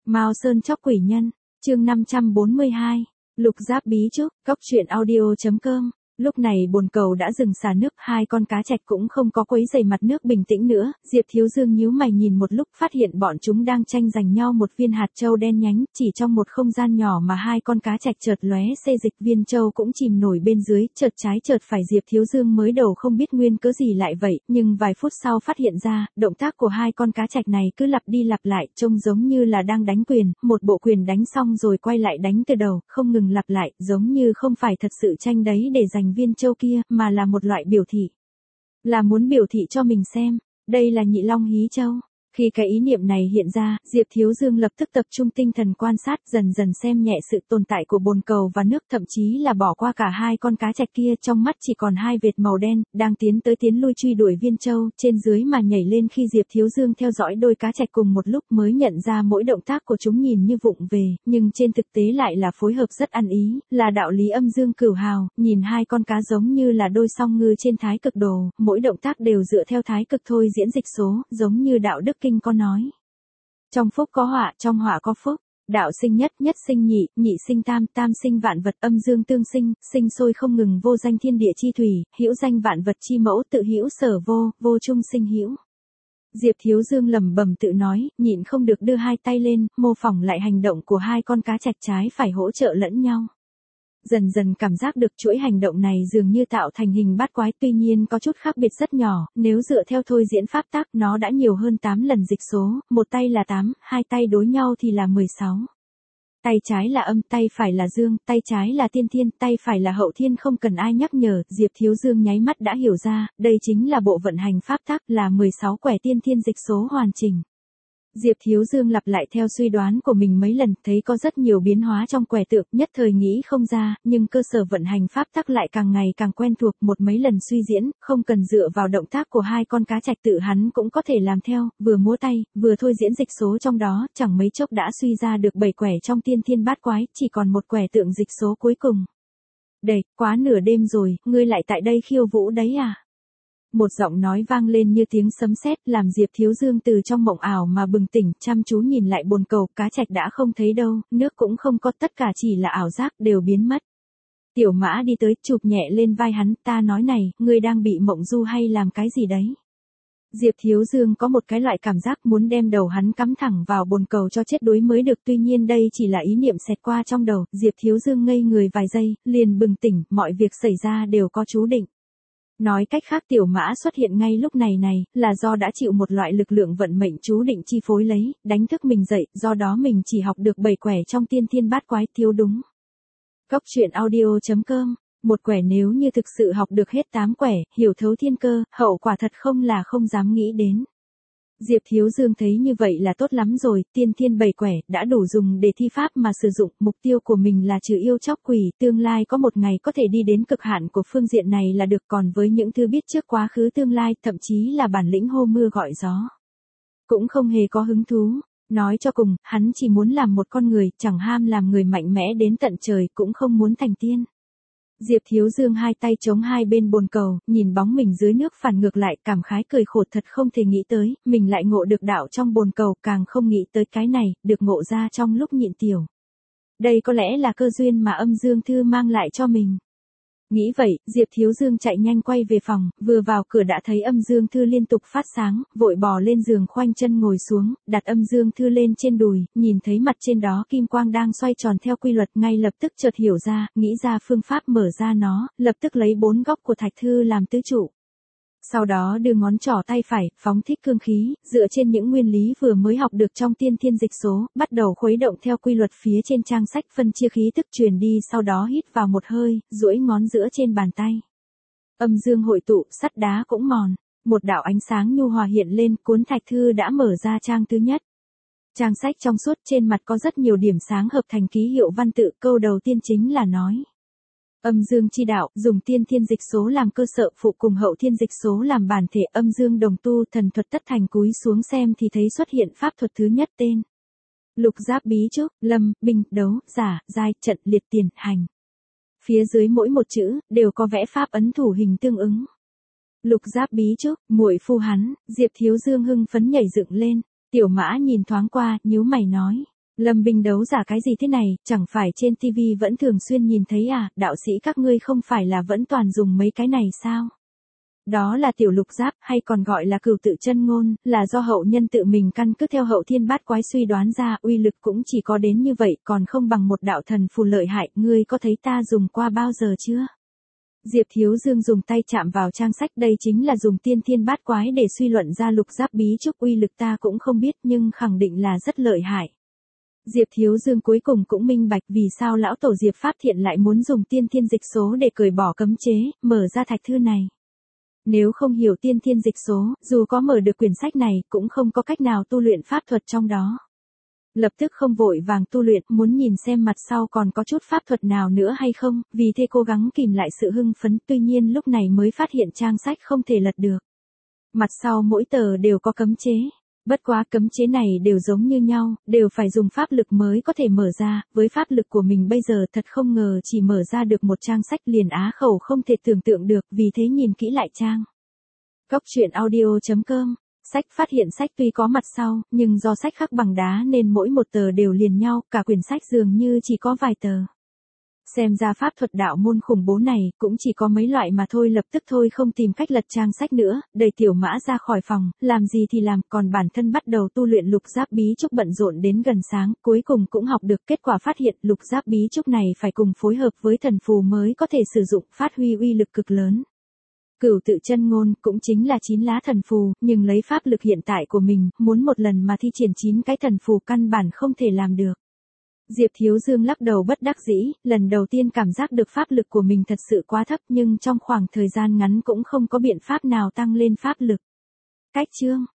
Mao Sơn chóc quỷ nhân, chương 542, Lục Giáp bí trúc, cóc truyện audio.com. Lúc này bồn cầu đã dừng xả nước, hai con cá trạch cũng không có quấy rầy mặt nước bình tĩnh nữa. Diệp Thiếu Dương nhíu mày nhìn một lúc, phát hiện bọn chúng đang tranh giành nhau một viên hạt châu đen nhánh. Chỉ trong một không gian nhỏ mà hai con cá trạch chợt lóe xê dịch, viên châu cũng chìm nổi bên dưới, chợt trái chợt phải. Diệp Thiếu Dương mới đầu không biết nguyên cớ gì lại vậy, nhưng vài phút sau phát hiện ra, động tác của hai con cá trạch này cứ lặp đi lặp lại, trông giống như là đang đánh quyền, một bộ quyền đánh xong rồi quay lại đánh từ đầu, không ngừng lặp lại, giống như không phải thật sự tranh đấy để giành viên châu kia, mà là một loại biểu thị. Là muốn biểu thị cho mình xem, đây là nhị long hí châu. Khi cái ý niệm này hiện ra, Diệp Thiếu Dương lập tức tập trung tinh thần quan sát, dần dần xem nhẹ sự tồn tại của bồn cầu và nước, thậm chí là bỏ qua cả hai con cá trạch kia, trong mắt chỉ còn hai vệt màu đen, đang tiến tới tiến lui truy đuổi viên châu, trên dưới mà nhảy lên. Khi Diệp Thiếu Dương theo dõi đôi cá trạch cùng một lúc mới nhận ra mỗi động tác của chúng nhìn như vụng về, nhưng trên thực tế lại là phối hợp rất ăn ý, là đạo lý âm dương cửu hào, nhìn hai con cá giống như là đôi song ngư trên thái cực đồ, mỗi động tác đều dựa theo thái cực thôi diễn dịch số, giống như đạo đức kinh có nói. Trong phúc có họa, trong họa có phúc. Đạo sinh nhất, nhất sinh nhị, nhị sinh tam, tam sinh vạn vật, âm dương tương sinh, sinh sôi không ngừng, vô danh thiên địa chi thủy, hữu danh vạn vật chi mẫu, tự hữu sở vô, vô chung sinh hữu. Diệp Thiếu Dương lẩm bẩm tự nói, nhịn không được đưa hai tay lên, mô phỏng lại hành động của hai con cá trạch trái phải hỗ trợ lẫn nhau. Dần dần cảm giác được chuỗi hành động này dường như tạo thành hình bát quái, tuy nhiên có chút khác biệt rất nhỏ, nếu dựa theo thôi diễn pháp tắc nó đã nhiều hơn 8 lần dịch số, một tay là 8, hai tay đối nhau thì là 16. Tay trái là âm, tay phải là dương, tay trái là tiên thiên, tay phải là hậu thiên, không cần ai nhắc nhở, Diệp Thiếu Dương nháy mắt đã hiểu ra, đây chính là bộ vận hành pháp tắc, là 16 quẻ tiên thiên dịch số hoàn chỉnh. Diệp Thiếu Dương lặp lại theo suy đoán của mình mấy lần, thấy có rất nhiều biến hóa trong quẻ tượng, nhất thời nghĩ không ra, nhưng cơ sở vận hành pháp tắc lại càng ngày càng quen thuộc, một mấy lần suy diễn, không cần dựa vào động tác của hai con cá trạch, tự hắn cũng có thể làm theo, vừa múa tay, vừa thôi diễn dịch số trong đó, chẳng mấy chốc đã suy ra được 7 quẻ trong tiên thiên bát quái, chỉ còn một quẻ tượng dịch số cuối cùng. Đây, quá nửa đêm rồi, ngươi lại tại đây khiêu vũ đấy à? Một giọng nói vang lên như tiếng sấm sét, làm Diệp Thiếu Dương từ trong mộng ảo mà bừng tỉnh, chăm chú nhìn lại bồn cầu, cá trạch đã không thấy đâu, nước cũng không có, tất cả chỉ là ảo giác, đều biến mất. Tiểu Mã đi tới, chụp nhẹ lên vai hắn, ta nói này, ngươi đang bị mộng du hay làm cái gì đấy? Diệp Thiếu Dương có một cái loại cảm giác muốn đem đầu hắn cắm thẳng vào bồn cầu cho chết đuối mới được, tuy nhiên đây chỉ là ý niệm xẹt qua trong đầu, Diệp Thiếu Dương ngây người vài giây, liền bừng tỉnh, mọi việc xảy ra đều có chú định. Nói cách khác, Tiểu Mã xuất hiện ngay lúc này là do đã chịu một loại lực lượng vận mệnh chú định chi phối lấy, đánh thức mình dậy, do đó mình chỉ học được 7 quẻ trong tiên thiên bát quái, thiếu đúng. Cóc truyện audio.com, một quẻ nếu như thực sự học được hết 8 quẻ, hiểu thấu thiên cơ, hậu quả thật không là không dám nghĩ đến. Diệp Thiếu Dương thấy như vậy là tốt lắm rồi, tiên thiên 7 quẻ, đã đủ dùng để thi pháp mà sử dụng, mục tiêu của mình là trừ yêu chóc quỷ, tương lai có một ngày có thể đi đến cực hạn của phương diện này là được, còn với những thứ biết trước quá khứ tương lai, thậm chí là bản lĩnh hô mưa gọi gió. Cũng không hề có hứng thú, nói cho cùng, hắn chỉ muốn làm một con người, chẳng ham làm người mạnh mẽ đến tận trời, cũng không muốn thành tiên. Diệp Thiếu Dương hai tay chống hai bên bồn cầu, nhìn bóng mình dưới nước phản ngược lại, cảm khái cười khổ, thật không thể nghĩ tới, mình lại ngộ được đạo trong bồn cầu, càng không nghĩ tới cái này, được ngộ ra trong lúc nhịn tiểu. Đây có lẽ là cơ duyên mà âm dương thư mang lại cho mình. Nghĩ vậy, Diệp Thiếu Dương chạy nhanh quay về phòng, vừa vào cửa đã thấy âm dương thư liên tục phát sáng, vội bò lên giường khoanh chân ngồi xuống, đặt âm dương thư lên trên đùi, nhìn thấy mặt trên đó kim quang đang xoay tròn theo quy luật, ngay lập tức chợt hiểu ra, nghĩ ra phương pháp mở ra nó, lập tức lấy 4 góc của thạch thư làm tứ trụ. Sau đó đưa ngón trỏ tay phải, phóng thích cương khí, dựa trên những nguyên lý vừa mới học được trong tiên thiên dịch số, bắt đầu khuấy động theo quy luật phía trên trang sách, phân chia khí tức truyền đi, sau đó hít vào một hơi, duỗi ngón giữa trên bàn tay. Âm dương hội tụ, sắt đá cũng mòn, một đạo ánh sáng nhu hòa hiện lên, cuốn thạch thư đã mở ra trang thứ nhất. Trang sách trong suốt, trên mặt có rất nhiều điểm sáng hợp thành ký hiệu văn tự, câu đầu tiên chính là nói. Âm dương chi đạo, dùng tiên thiên dịch số làm cơ sở, phụ cùng hậu thiên dịch số làm bản thể, âm dương đồng tu, thần thuật tất thành. Cúi xuống xem thì thấy xuất hiện pháp thuật thứ nhất tên. Lục Giáp bí trúc, lâm, binh, đấu, giả, giai, trận, liệt, tiền, hành. Phía dưới mỗi một chữ, đều có vẽ pháp ấn thủ hình tương ứng. Lục Giáp bí trúc, muội phu hắn, Diệp Thiếu Dương hưng phấn nhảy dựng lên, Tiểu Mã nhìn thoáng qua, nhíu mày nói. Lâm binh đấu giả cái gì thế này, chẳng phải trên TV vẫn thường xuyên nhìn thấy à, đạo sĩ các ngươi không phải là vẫn toàn dùng mấy cái này sao? Đó là tiểu lục giáp, hay còn gọi là cửu tự chân ngôn, là do hậu nhân tự mình căn cứ theo hậu thiên bát quái suy đoán ra, uy lực cũng chỉ có đến như vậy, còn không bằng một đạo thần phù lợi hại, ngươi có thấy ta dùng qua bao giờ chưa? Diệp Thiếu Dương dùng tay chạm vào trang sách, đây chính là dùng tiên thiên bát quái để suy luận ra lục giáp bí trúc, uy lực ta cũng không biết nhưng khẳng định là rất lợi hại. Diệp Thiếu Dương cuối cùng cũng minh bạch vì sao lão tổ Diệp Pháp Thiện lại muốn dùng tiên thiên dịch số để cởi bỏ cấm chế, mở ra thạch thư này. Nếu không hiểu tiên thiên dịch số, dù có mở được quyển sách này, cũng không có cách nào tu luyện pháp thuật trong đó. Lập tức không vội vàng tu luyện, muốn nhìn xem mặt sau còn có chút pháp thuật nào nữa hay không, vì thế cố gắng kìm lại sự hưng phấn, tuy nhiên lúc này mới phát hiện trang sách không thể lật được. Mặt sau mỗi tờ đều có cấm chế. Bất quá cấm chế này đều giống như nhau, đều phải dùng pháp lực mới có thể mở ra, với pháp lực của mình bây giờ thật không ngờ chỉ mở ra được một trang sách liền á khẩu không thể tưởng tượng được, vì thế nhìn kỹ lại trang. Goctruyện.audio.com. Sách phát hiện sách tuy có mặt sau, nhưng do sách khắc bằng đá nên mỗi một tờ đều liền nhau, cả quyển sách dường như chỉ có vài tờ. Xem ra pháp thuật đạo môn khủng bố này cũng chỉ có mấy loại mà thôi, lập tức thôi không tìm cách lật trang sách nữa, đẩy tiểu mã ra khỏi phòng, làm gì thì làm, còn bản thân bắt đầu tu luyện lục giáp bí trúc bận rộn đến gần sáng, cuối cùng cũng học được, kết quả phát hiện lục giáp bí trúc này phải cùng phối hợp với thần phù mới có thể sử dụng, phát huy uy lực cực lớn. Cửu tự chân ngôn cũng chính là 9 lá thần phù, nhưng lấy pháp lực hiện tại của mình, muốn một lần mà thi triển 9 cái thần phù căn bản không thể làm được. Diệp Thiếu Dương lắc đầu bất đắc dĩ, lần đầu tiên cảm giác được pháp lực của mình thật sự quá thấp, nhưng trong khoảng thời gian ngắn cũng không có biện pháp nào tăng lên pháp lực. Cách chương